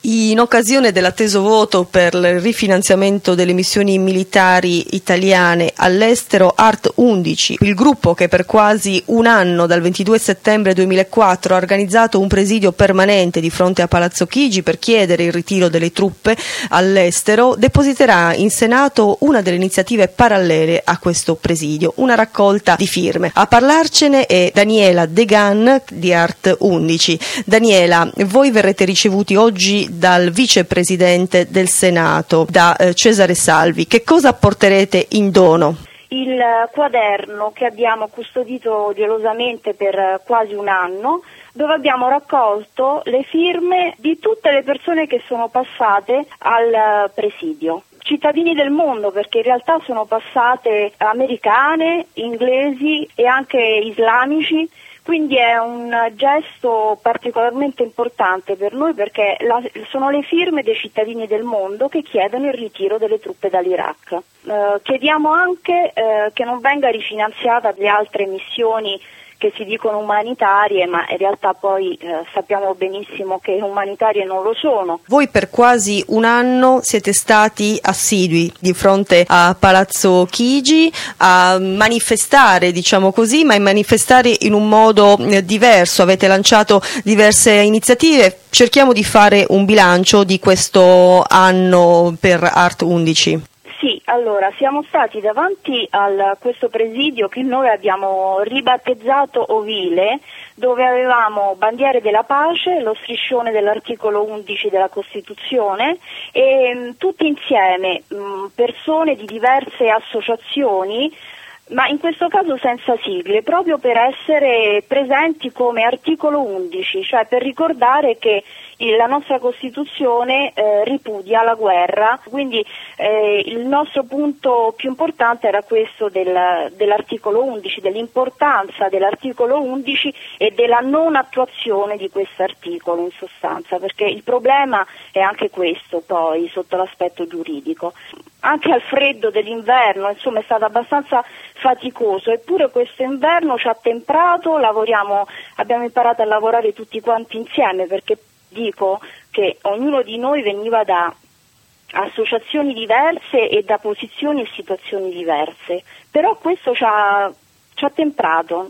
In occasione dell'atteso voto per il rifinanziamento delle missioni militari italiane all'estero, Art 11, il gruppo che per quasi un anno, dal 22 settembre 2004, ha organizzato un presidio permanente di fronte a Palazzo Chigi per chiedere il ritiro delle truppe all'estero, depositerà in Senato una delle iniziative parallele a questo presidio, una raccolta di firme. A parlarcene è Daniela Degan di Art 11. Daniela, voi verrete ricevuti oggi dal vicepresidente del Senato, da Cesare Salvi. Che cosa porterete in dono? Il quaderno che abbiamo custodito gelosamente per quasi un anno, dove abbiamo raccolto le firme di tutte le persone che sono passate al presidio. Cittadini del mondo, perché in realtà sono passate americane, inglesi e anche islamici. Quindi è un gesto particolarmente importante per noi perché sono le firme dei cittadini del mondo che chiedono il ritiro delle truppe dall'Iraq. Chiediamo anche che non venga rifinanziata le altre missioni che si dicono umanitarie, ma in realtà poi sappiamo benissimo che umanitarie non lo sono. Voi per quasi un anno siete stati assidui di fronte a Palazzo Chigi a manifestare, diciamo così, ma manifestare in un modo diverso. Avete lanciato diverse iniziative. Cerchiamo di fare un bilancio di questo anno per Art 11. Sì, allora siamo stati davanti a questo presidio che noi abbiamo ribattezzato Ovile, dove avevamo bandiere della pace, lo striscione dell'articolo 11 della Costituzione e tutti insieme persone di diverse associazioni, ma in questo caso senza sigle, proprio per essere presenti come articolo 11, cioè per ricordare che la nostra Costituzione ripudia la guerra, quindi il nostro punto più importante era questo dell'articolo 11, dell'importanza dell'articolo 11 e della non attuazione di questo articolo in sostanza, perché il problema è anche questo poi sotto l'aspetto giuridico. Anche al freddo dell'inverno, insomma, è stato abbastanza faticoso, eppure questo inverno ci ha temprato, abbiamo imparato a lavorare tutti quanti insieme, perché dico che ognuno di noi veniva da associazioni diverse e da posizioni e situazioni diverse, però questo ci ha temprato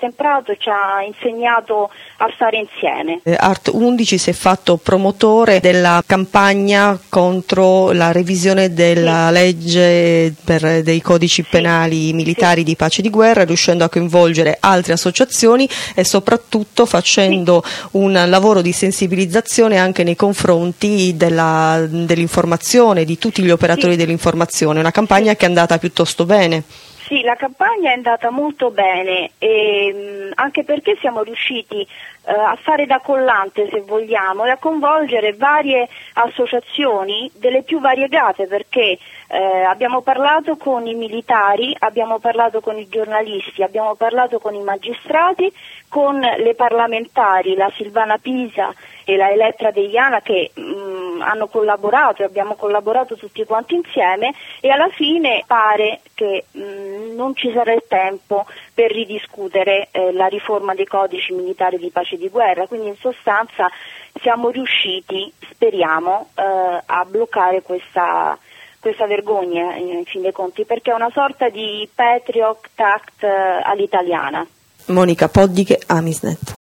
e ci ha insegnato a stare insieme. Art 11 si è fatto promotore della campagna contro la revisione della legge dei codici penali militari di pace e di guerra, riuscendo a coinvolgere altre associazioni e soprattutto facendo un lavoro di sensibilizzazione anche nei confronti dell'informazione, di tutti gli operatori dell'informazione, una campagna che è andata piuttosto bene. Sì, la campagna è andata molto bene, anche perché siamo riusciti a fare da collante, se vogliamo, e a coinvolgere varie associazioni delle più variegate, perché abbiamo parlato con i militari, abbiamo parlato con i giornalisti, abbiamo parlato con i magistrati, con le parlamentari, la Silvana Pisa e la Elettra Deiana, che hanno collaborato e abbiamo collaborato tutti quanti insieme, e alla fine pare che non ci sarà il tempo per ridiscutere la riforma dei codici militari di pace e di guerra, quindi in sostanza siamo riusciti, speriamo, a bloccare questa vergogna in fin dei conti, perché è una sorta di Patriot Act all'italiana. Monica Poddighe, Amisnet.